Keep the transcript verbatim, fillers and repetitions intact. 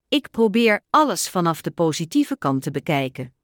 Ik probeer alles vanaf de positieve kant te bekijken.